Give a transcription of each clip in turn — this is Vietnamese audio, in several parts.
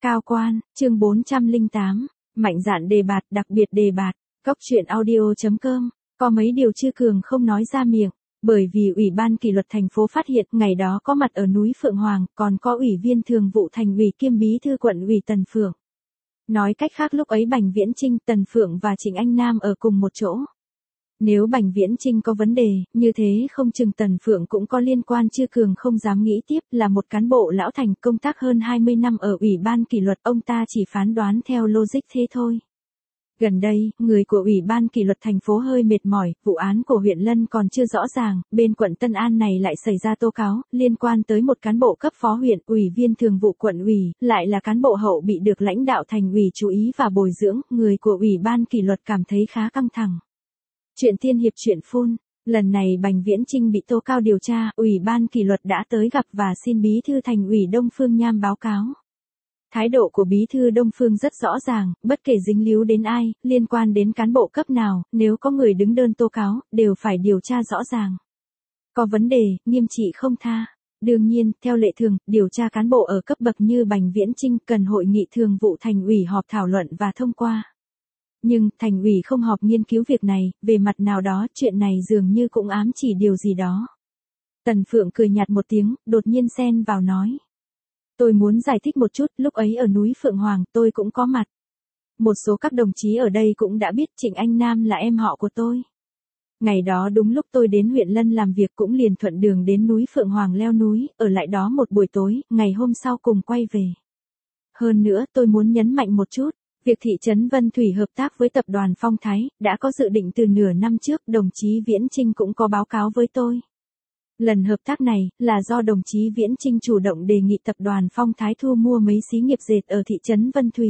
Cao quan, chương 408, mạnh dạn đề bạt, đặc biệt đề bạt, Cóc truyện audio.com, có mấy điều Chư Cường không nói ra miệng, bởi vì Ủy ban kỷ luật thành phố phát hiện ngày đó có mặt ở núi Phượng Hoàng, còn có Ủy viên thường vụ thành ủy kiêm bí thư quận ủy Tần Phượng. Nói cách khác lúc ấy Bành Viễn Chinh, Tần Phượng và Trịnh Anh Nam ở cùng một chỗ. Nếu Bành Viễn Chinh có vấn đề, như thế không chừng Tần Phượng cũng có liên quan. Chư Cường không dám nghĩ tiếp, là một cán bộ lão thành công tác hơn 20 năm ở Ủy ban kỷ luật, ông ta chỉ phán đoán theo logic thế thôi. Gần đây, người của Ủy ban kỷ luật thành phố hơi mệt mỏi, vụ án của huyện Lân còn chưa rõ ràng, bên quận Tân An này lại xảy ra tố cáo, liên quan tới một cán bộ cấp phó huyện, ủy viên thường vụ quận ủy, lại là cán bộ hậu bị được lãnh đạo thành ủy chú ý và bồi dưỡng, người của Ủy ban kỷ luật cảm thấy khá căng thẳng. Chuyện tiên hiệp chuyện phun, lần này Bành Viễn Chinh bị tố cáo điều tra, Ủy ban kỷ luật đã tới gặp và xin bí thư thành ủy Đông Phương Nham báo cáo. Thái độ của bí thư Đông Phương rất rõ ràng, bất kể dính líu đến ai, liên quan đến cán bộ cấp nào, nếu có người đứng đơn tố cáo, đều phải điều tra rõ ràng. Có vấn đề, nghiêm trị không tha. Đương nhiên, theo lệ thường, điều tra cán bộ ở cấp bậc như Bành Viễn Chinh cần hội nghị thường vụ thành ủy họp thảo luận và thông qua. Nhưng, thành ủy không họp nghiên cứu việc này, về mặt nào đó, chuyện này dường như cũng ám chỉ điều gì đó. Tần Phượng cười nhạt một tiếng, đột nhiên xen vào nói. Tôi muốn giải thích một chút, lúc ấy ở núi Phượng Hoàng, tôi cũng có mặt. Một số các đồng chí ở đây cũng đã biết Trịnh Anh Nam là em họ của tôi. Ngày đó đúng lúc tôi đến huyện Lân làm việc cũng liền thuận đường đến núi Phượng Hoàng leo núi, ở lại đó một buổi tối, ngày hôm sau cùng quay về. Hơn nữa tôi muốn nhấn mạnh một chút. Việc thị trấn Vân Thủy hợp tác với tập đoàn Phong Thái, đã có dự định từ nửa năm trước, đồng chí Viễn Chinh cũng có báo cáo với tôi. Lần hợp tác này, là do đồng chí Viễn Chinh chủ động đề nghị tập đoàn Phong Thái thu mua mấy xí nghiệp dệt ở thị trấn Vân Thủy.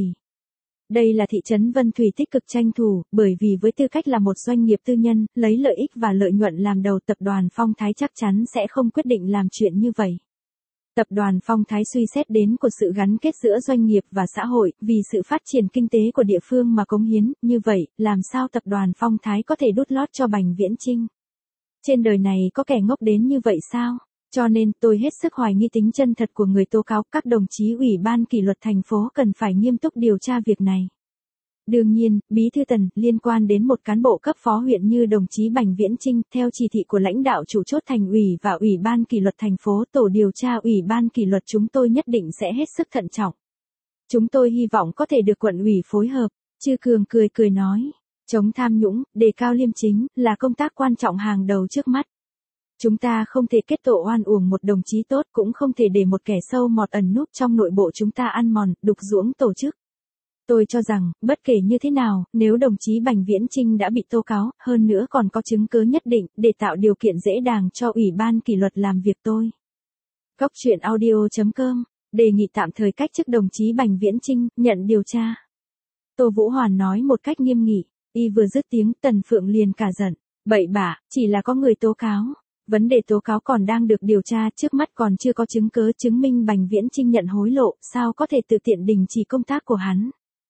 Đây là thị trấn Vân Thủy tích cực tranh thủ, bởi vì với tư cách là một doanh nghiệp tư nhân, lấy lợi ích và lợi nhuận làm đầu, tập đoàn Phong Thái chắc chắn sẽ không quyết định làm chuyện như vậy. Tập đoàn Phong Thái suy xét đến của sự gắn kết giữa doanh nghiệp và xã hội, vì sự phát triển kinh tế của địa phương mà cống hiến, như vậy, làm sao tập đoàn Phong Thái có thể đút lót cho Bành Viễn Chinh? Trên đời này có kẻ ngốc đến như vậy sao? Cho nên, tôi hết sức hoài nghi tính chân thật của người tố cáo, các đồng chí Ủy ban kỷ luật thành phố cần phải nghiêm túc điều tra việc này. Đương nhiên, Bí thư Tần, liên quan đến một cán bộ cấp phó huyện như đồng chí Bành Viễn Chinh, theo chỉ thị của lãnh đạo chủ chốt thành ủy và Ủy ban kỷ luật thành phố, tổ điều tra Ủy ban kỷ luật chúng tôi nhất định sẽ hết sức thận trọng. Chúng tôi hy vọng có thể được quận ủy phối hợp. Chư Cường cười nói, chống tham nhũng, đề cao liêm chính, là công tác quan trọng hàng đầu trước mắt. Chúng ta không thể kết tội oan uổng một đồng chí tốt, cũng không thể để một kẻ sâu mọt ẩn núp trong nội bộ chúng ta ăn mòn, đục ruỗng tổ chức. Tôi cho rằng, bất kể như thế nào, nếu đồng chí Bành Viễn Chinh đã bị tố cáo, hơn nữa còn có chứng cứ nhất định, để tạo điều kiện dễ dàng cho Ủy ban kỷ luật làm việc tôi. Cóc truyện audio.com, đề nghị tạm thời cách chức đồng chí Bành Viễn Chinh, nhận điều tra. Tô Vũ Hoàn nói một cách nghiêm nghị, y vừa dứt tiếng, Tần Phượng liền cả giận, bậy bạ, chỉ là có người tố cáo. Vấn đề tố cáo còn đang được điều tra, trước mắt còn chưa có chứng cứ chứng minh Bành Viễn Chinh nhận hối lộ, sao có thể tự tiện đình chỉ công tác của hắn.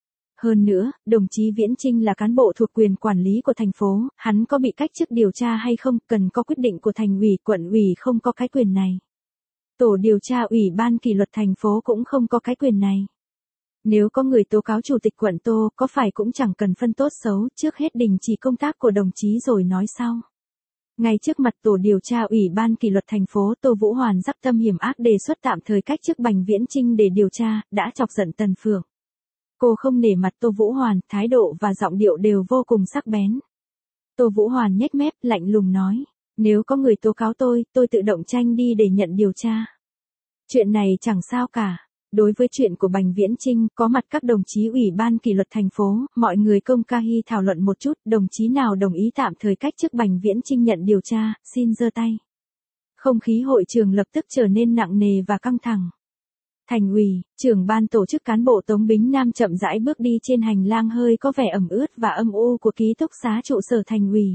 Hơn nữa, đồng chí Viễn Chinh là cán bộ thuộc quyền quản lý của thành phố, hắn có bị cách chức điều tra hay không, cần có quyết định của thành ủy, quận ủy không có cái quyền này. Tổ điều tra Ủy ban kỷ luật thành phố cũng không có cái quyền này. Nếu có người tố cáo chủ tịch quận Tô, có phải cũng chẳng cần phân tốt xấu, trước hết đình chỉ công tác của đồng chí rồi nói sau. Ngay trước mặt tổ điều tra Ủy ban kỷ luật thành phố, Tô Vũ Hoàn dắp tâm hiểm ác đề xuất tạm thời cách chức Bành Viễn Chinh để điều tra, đã chọc giận Tần Phượng. Cô không nể mặt Tô Vũ Hoàn, thái độ và giọng điệu đều vô cùng sắc bén. Tô Vũ Hoàn nhếch mép, lạnh lùng nói, nếu có người tố cáo tôi tự động tranh đi để nhận điều tra. Chuyện này chẳng sao cả. Đối với chuyện của Bành Viễn Chinh, có mặt các đồng chí Ủy ban kỷ luật thành phố, mọi người công ca hi thảo luận một chút, đồng chí nào đồng ý tạm thời cách chức Bành Viễn Chinh nhận điều tra, xin giơ tay. Không khí hội trường lập tức trở nên nặng nề và căng thẳng. Thành ủy, trưởng ban tổ chức cán bộ Tống Bính Nam chậm rãi bước đi trên hành lang hơi có vẻ ẩm ướt và âm u của ký túc xá trụ sở thành ủy.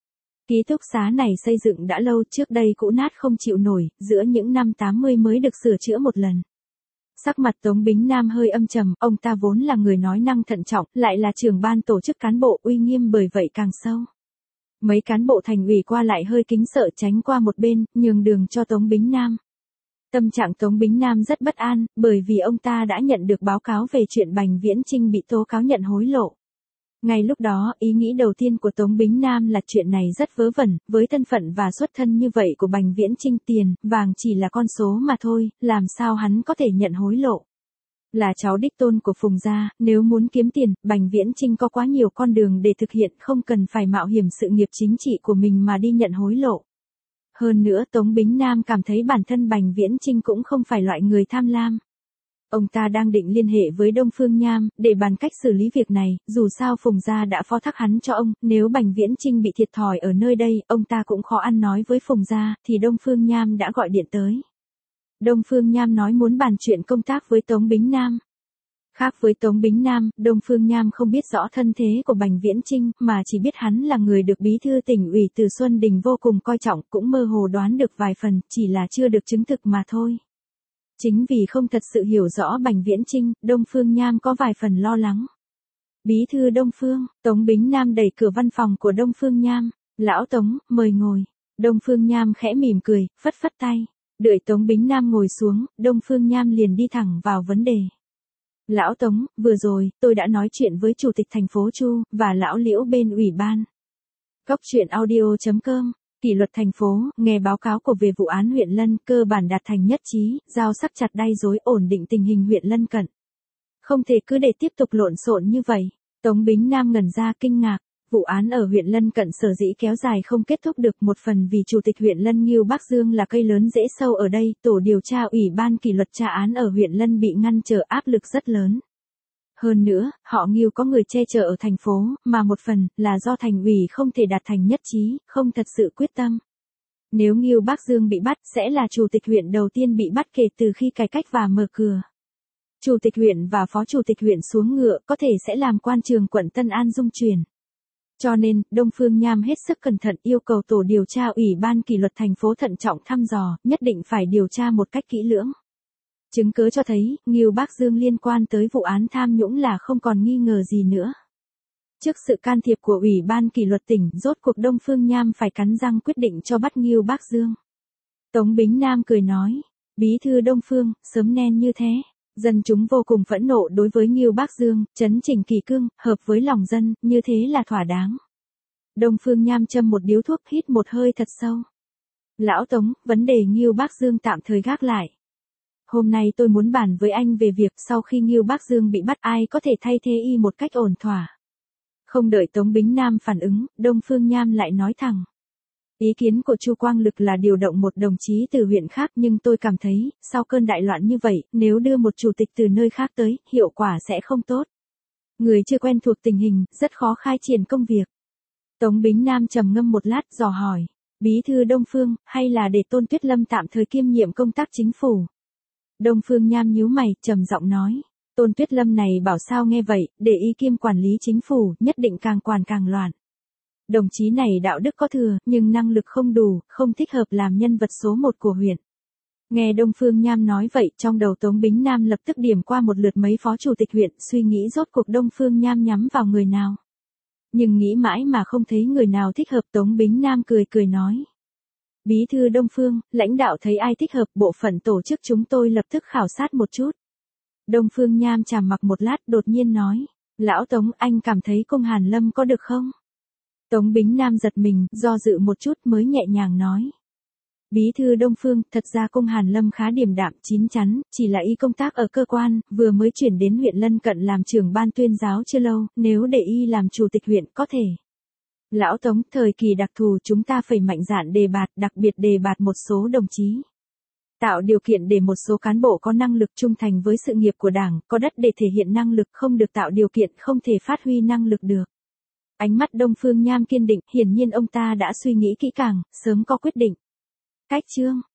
Ký túc xá này xây dựng đã lâu, trước đây cũ nát không chịu nổi, giữa những năm 80 mới được sửa chữa một lần. Sắc mặt Tống Bính Nam hơi âm trầm, ông ta vốn là người nói năng thận trọng, lại là trưởng ban tổ chức cán bộ, uy nghiêm bởi vậy càng sâu. Mấy cán bộ thành ủy qua lại hơi kính sợ tránh qua một bên, nhường đường cho Tống Bính Nam. Tâm trạng Tống Bính Nam rất bất an, bởi vì ông ta đã nhận được báo cáo về chuyện Bành Viễn Chinh bị tố cáo nhận hối lộ. Ngay lúc đó, ý nghĩ đầu tiên của Tống Bính Nam là chuyện này rất vớ vẩn, với thân phận và xuất thân như vậy của Bành Viễn Chinh, tiền, vàng chỉ là con số mà thôi, làm sao hắn có thể nhận hối lộ. Là cháu đích tôn của Phùng gia, nếu muốn kiếm tiền, Bành Viễn Chinh có quá nhiều con đường để thực hiện, không cần phải mạo hiểm sự nghiệp chính trị của mình mà đi nhận hối lộ. Hơn nữa Tống Bính Nam cảm thấy bản thân Bành Viễn Chinh cũng không phải loại người tham lam. Ông ta đang định liên hệ với Đông Phương Nham, để bàn cách xử lý việc này, dù sao Phùng gia đã phó thác hắn cho ông, nếu Bành Viễn Chinh bị thiệt thòi ở nơi đây, ông ta cũng khó ăn nói với Phùng gia, thì Đông Phương Nham đã gọi điện tới. Đông Phương Nham nói muốn bàn chuyện công tác với Tống Bính Nam. Khác với Tống Bính Nam, Đông Phương Nham không biết rõ thân thế của Bành Viễn Chinh, mà chỉ biết hắn là người được Bí thư Tỉnh ủy Từ Xuân Đình vô cùng coi trọng, cũng mơ hồ đoán được vài phần, chỉ là chưa được chứng thực mà thôi. Chính vì không thật sự hiểu rõ Bành Viễn Chinh, Đông Phương Nham có vài phần lo lắng. Bí thư Đông Phương, Tống Bính Nam đẩy cửa văn phòng của Đông Phương Nham. Lão Tống, mời ngồi. Đông Phương Nham khẽ mỉm cười, phất phất tay. Đợi Tống Bính Nam ngồi xuống, Đông Phương Nham liền đi thẳng vào vấn đề. Lão Tống, vừa rồi, tôi đã nói chuyện với Chủ tịch thành phố Chu, và Lão Liễu bên ủy ban. Cốc truyện audio.com, kỷ luật thành phố, nghe báo cáo của về vụ án huyện Lân, cơ bản đạt thành nhất trí, giao sắc chặt đay rối ổn định tình hình huyện Lân Cận. Không thể cứ để tiếp tục lộn xộn như vậy. Tống Bính Nam ngẩn ra kinh ngạc. Vụ án ở huyện Lân Cận sở dĩ kéo dài không kết thúc được, một phần vì Chủ tịch huyện Lân Ngưu Bắc Dương là cây lớn rễ sâu ở đây, tổ điều tra ủy ban kỷ luật tra án ở huyện Lân bị ngăn trở, áp lực rất lớn. Hơn nữa, họ Ngưu có người che chở ở thành phố, mà một phần là do thành ủy không thể đạt thành nhất trí, không thật sự quyết tâm. Nếu Ngưu Bắc Dương bị bắt, sẽ là Chủ tịch huyện đầu tiên bị bắt kể từ khi cải cách và mở cửa. Chủ tịch huyện và phó chủ tịch huyện xuống ngựa có thể sẽ làm quan trường quận Tân An rung chuyển. Cho nên, Đông Phương Nham hết sức cẩn thận yêu cầu tổ điều tra ủy ban kỷ luật thành phố thận trọng thăm dò, nhất định phải điều tra một cách kỹ lưỡng. Chứng cứ cho thấy, Ngưu Bắc Dương liên quan tới vụ án tham nhũng là không còn nghi ngờ gì nữa. Trước sự can thiệp của ủy ban kỷ luật tỉnh, rốt cuộc Đông Phương Nham phải cắn răng quyết định cho bắt Ngưu Bắc Dương. Tống Bính Nam cười nói, Bí thư Đông Phương, sớm nên như thế. Dân chúng vô cùng phẫn nộ đối với Ngưu Bắc Dương, chấn chỉnh kỷ cương, hợp với lòng dân, như thế là thỏa đáng. Đông Phương Nham châm một điếu thuốc, hít một hơi thật sâu. Lão Tống, vấn đề Ngưu Bắc Dương tạm thời gác lại. Hôm nay tôi muốn bàn với anh về việc sau khi Ngưu Bắc Dương bị bắt, ai có thể thay thế y một cách ổn thỏa. Không đợi Tống Bính Nam phản ứng, Đông Phương Nham lại nói thẳng. Ý kiến của Chu Quang Lực là điều động một đồng chí từ huyện khác, nhưng tôi cảm thấy, sau cơn đại loạn như vậy, nếu đưa một chủ tịch từ nơi khác tới, hiệu quả sẽ không tốt. Người chưa quen thuộc tình hình, rất khó khai triển công việc. Tống Bính Nam trầm ngâm một lát, dò hỏi, Bí thư Đông Phương, hay là để Tôn Tuyết Lâm tạm thời kiêm nhiệm công tác chính phủ? Đông Phương Nham nhíu mày, trầm giọng nói, Tôn Tuyết Lâm này bảo sao nghe vậy, để ý kiêm quản lý chính phủ, nhất định càng quản càng loạn. Đồng chí này đạo đức có thừa, nhưng năng lực không đủ, không thích hợp làm nhân vật số 1 của huyện. Nghe Đông Phương Nham nói vậy, trong đầu Tống Bính Nam lập tức điểm qua một lượt mấy phó chủ tịch huyện, suy nghĩ rốt cuộc Đông Phương Nham nhắm vào người nào. Nhưng nghĩ mãi mà không thấy người nào thích hợp. Tống Bính Nam cười cười nói. Bí thư Đông Phương, lãnh đạo thấy ai thích hợp, bộ phận tổ chức chúng tôi lập tức khảo sát một chút. Đông Phương Nham trầm mặc một lát, đột nhiên nói. Lão Tống, anh cảm thấy Cung Hàn Lâm có được không? Tống Bính Nam giật mình, do dự một chút mới nhẹ nhàng nói. Bí thư Đông Phương, thật ra Cung Hàn Lâm khá điềm đạm, chín chắn, chỉ là y công tác ở cơ quan, vừa mới chuyển đến huyện Lân Cận làm trưởng ban tuyên giáo chưa lâu, nếu để y làm chủ tịch huyện có thể. Lão Tống, thời kỳ đặc thù chúng ta phải mạnh dạn đề bạt, đặc biệt đề bạt một số đồng chí. Tạo điều kiện để một số cán bộ có năng lực trung thành với sự nghiệp của Đảng, có đất để thể hiện năng lực, không được tạo điều kiện không thể phát huy năng lực được. Ánh mắt Đông Phương Nham kiên định, hiển nhiên ông ta đã suy nghĩ kỹ càng, sớm có quyết định. Cách chương